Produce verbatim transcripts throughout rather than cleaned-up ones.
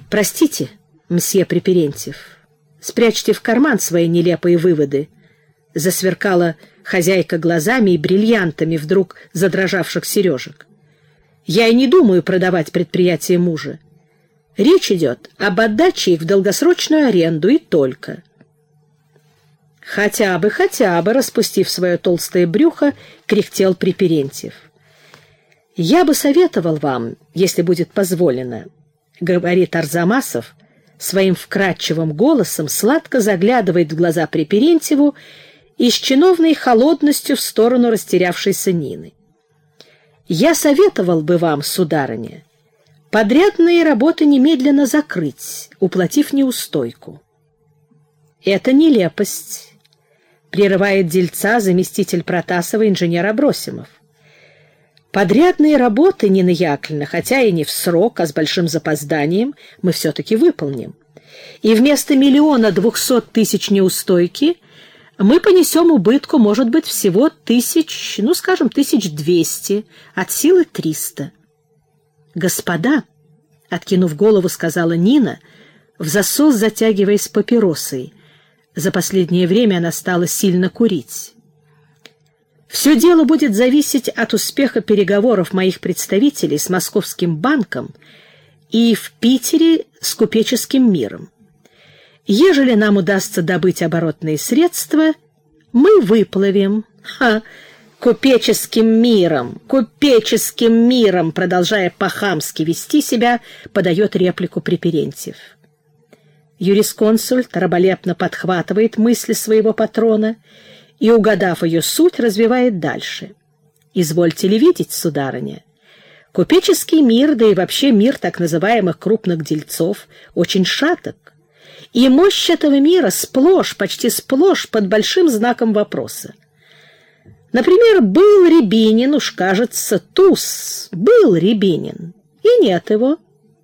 Простите, мсье Препирентьев, спрячьте в карман свои нелепые выводы, засверкала хозяйка глазами и бриллиантами вдруг задрожавших сережек. Я и не думаю продавать предприятие мужа. Речь идет об отдаче их в долгосрочную аренду и только. Хотя бы, хотя бы, распустив свое толстое брюхо, кряхтел Препирентьев. Я бы советовал вам, если будет позволено, говорит Арзамасов, своим вкрадчивым голосом сладко заглядывает в глаза Препирентьеву и с чиновной холодностью в сторону растерявшейся Нины. Я советовал бы вам, сударыня, подрядные работы немедленно закрыть, уплатив неустойку. Это нелепость, прерывает дельца заместитель Протасова инженер Абросимов. Подрядные работы, Нина Яковлевна, хотя и не в срок, а с большим запозданием, мы все-таки выполним. И вместо миллиона двухсот тысяч неустойки мы понесем убытку, может быть, всего тысяч, ну, скажем, тысяч двести, от силы триста. Господа, откинув голову, сказала Нина, в засос затягиваясь папиросой. За последнее время она стала сильно курить. Все дело будет зависеть от успеха переговоров моих представителей с Московским банком и в Питере с купеческим миром. Ежели нам удастся добыть оборотные средства, мы выплывем. Ха! Купеческим миром, купеческим миром, продолжая по-хамски вести себя, подает реплику Препирентьев. Юрисконсульт раболепно подхватывает мысли своего патрона и, угадав ее суть, развивает дальше. Извольте ли видеть, сударыня, купеческий мир, да и вообще мир так называемых крупных дельцов, очень шаток, и мощь этого мира сплошь, почти сплошь под большим знаком вопроса. Например, был Рябинин, уж кажется, туз, был Рябинин, и нет его.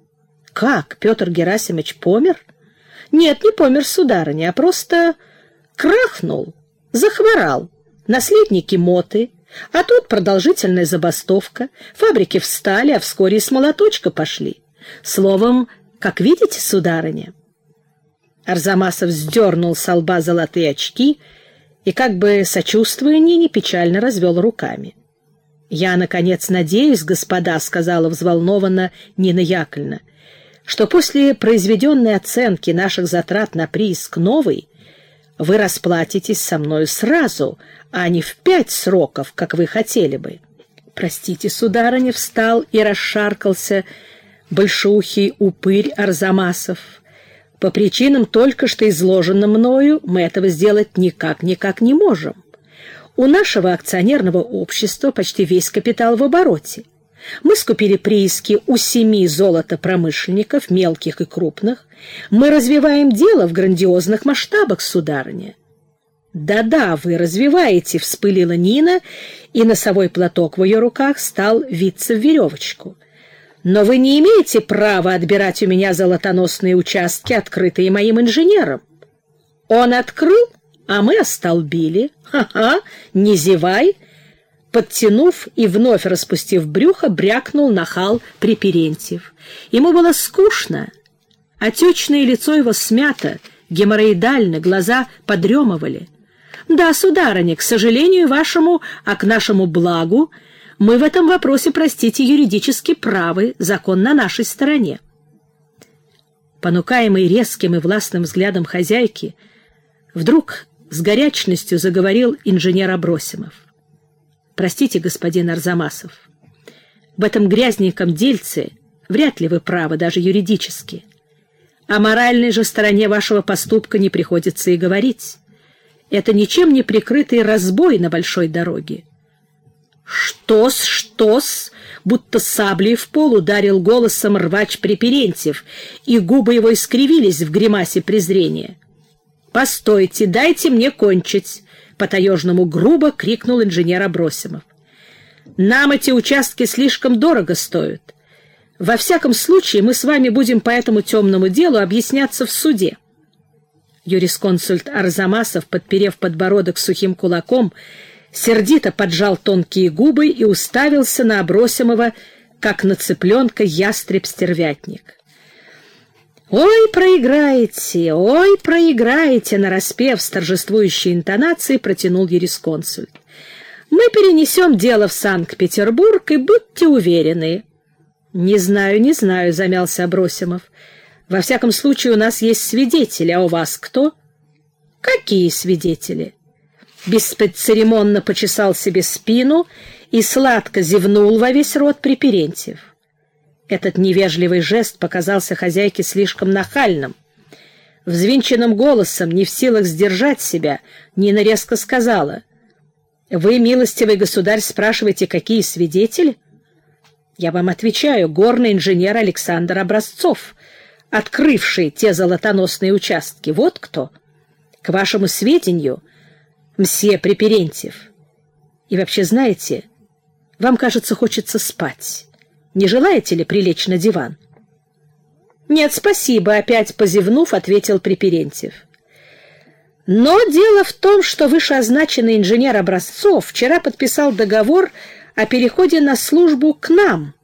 Как, Петр Герасимович помер? Нет, не помер, сударыня, а просто крахнул, захворал. Наследники моты, а тут продолжительная забастовка, фабрики встали, а вскоре и с молоточка пошли. Словом, как видите, сударыня. Арзамасов сдернул со лба золотые очки и, как бы сочувствуя Нине, печально развел руками. «Я, наконец, надеюсь, господа, — сказала взволнованно Нина Яковлевна, — что после произведенной оценки наших затрат на прииск новый вы расплатитесь со мною сразу, а не в пять сроков, как вы хотели бы». «Простите, сударыня, — встал и расшаркался большеухий упырь Арзамасов. По причинам только что изложенным мною мы этого сделать никак-никак не можем. У нашего акционерного общества почти весь капитал в обороте. Мы скупили прииски у семи золотопромышленников, мелких и крупных. Мы развиваем дело в грандиозных масштабах, сударыня». «Да-да, вы развиваете», — вспылила Нина, и носовой платок в ее руках стал виться в веревочку. «Но вы не имеете права отбирать у меня золотоносные участки, открытые моим инженером. Он открыл, а мы остолбили. Ха-ха, не зевай!» Подтянув и вновь распустив брюхо, брякнул нахал Препирентьев. Ему было скучно. Отечное лицо его смято, геморроидально, глаза подремывали. «Да, сударыня, к сожалению вашему, а к нашему благу, мы в этом вопросе, простите, юридически правы, закон на нашей стороне». Понукаемый резким и властным взглядом хозяйки, вдруг с горячностью заговорил инженер Абросимов. «Простите, господин Арзамасов, в этом грязненьком дельце вряд ли вы правы, даже юридически. О моральной же стороне вашего поступка не приходится и говорить. Это ничем не прикрытый разбой на большой дороге». «Что-с, что-с!» будто саблей в пол ударил голосом рвач Препирентьев, и губы его искривились в гримасе презрения. «Постойте, дайте мне кончить!» — по-таежному грубо крикнул инженер Абросимов. «Нам эти участки слишком дорого стоят. Во всяком случае, мы с вами будем по этому темному делу объясняться в суде». Юрисконсульт Арзамасов, подперев подбородок сухим кулаком, сердито поджал тонкие губы и уставился на Абросимова, как на цыпленка ястреб-стервятник. «Ой, проиграете, ой, проиграете!» нараспев с торжествующей интонацией протянул юрисконсульт. «Мы перенесем дело в Санкт-Петербург, и будьте уверены». «Не знаю, не знаю», — замялся Абросимов. «Во всяком случае, у нас есть свидетели, а у вас кто?» «Какие свидетели?» Бесцеремонно почесал себе спину и сладко зевнул во весь рот Препирентьев. Этот невежливый жест показался хозяйке слишком нахальным. Взвинченным голосом, не в силах сдержать себя, Нина резко сказала: «Вы, милостивый государь, спрашиваете, какие свидетели? Я вам отвечаю, горный инженер Александр Образцов, открывший те золотоносные участки. Вот кто. К вашему сведению, мсье Препирентьев. И вообще, знаете, вам, кажется, хочется спать. Не желаете ли прилечь на диван?» «Нет, спасибо», — опять позевнув, ответил Препирентьев. «Но дело в том, что вышеозначенный инженер Образцов вчера подписал договор о переходе на службу к нам».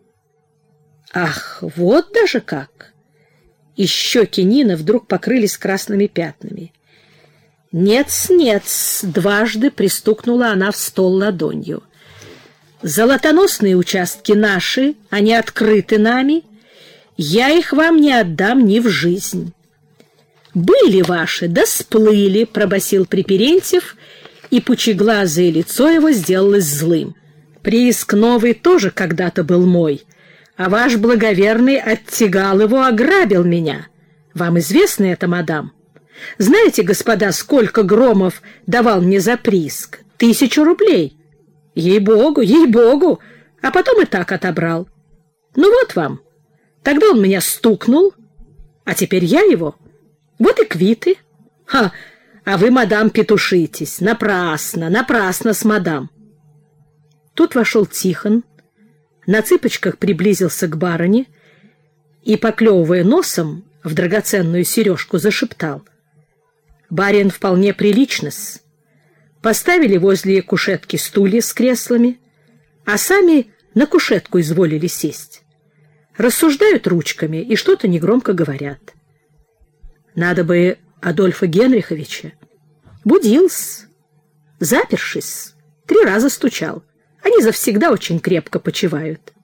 «Ах, вот даже как!» И щеки Нины вдруг покрылись красными пятнами. «Нет-с, нет-с», — дважды пристукнула она в стол ладонью. «Золотоносные участки наши, они открыты нами. Я их вам не отдам ни в жизнь». «Были ваши, да сплыли», — пробасил Препирентьев, и пучеглазое лицо его сделалось злым. «Прииск новый тоже когда-то был мой, а ваш благоверный оттягал его, ограбил меня. Вам известно это, мадам? Знаете, господа, сколько Громов давал мне за прииск? Тысячу рублей. Ей-богу, ей-богу, а потом и так отобрал. Ну вот вам. Тогда он меня стукнул, а теперь я его. Вот и квиты. Ха, а вы, мадам, петушитесь. Напрасно, напрасно с мадам». Тут вошел Тихон, на цыпочках приблизился к барыне и, поклевывая носом в драгоценную сережку, зашептал: «Барин вполне прилично-с». Поставили возле кушетки стулья с креслами, а сами на кушетку изволили сесть. Рассуждают ручками и что-то негромко говорят. Надо бы Адольфа Генриховича. Будил-с, запершись, три раза стучал. Они завсегда очень крепко почивают.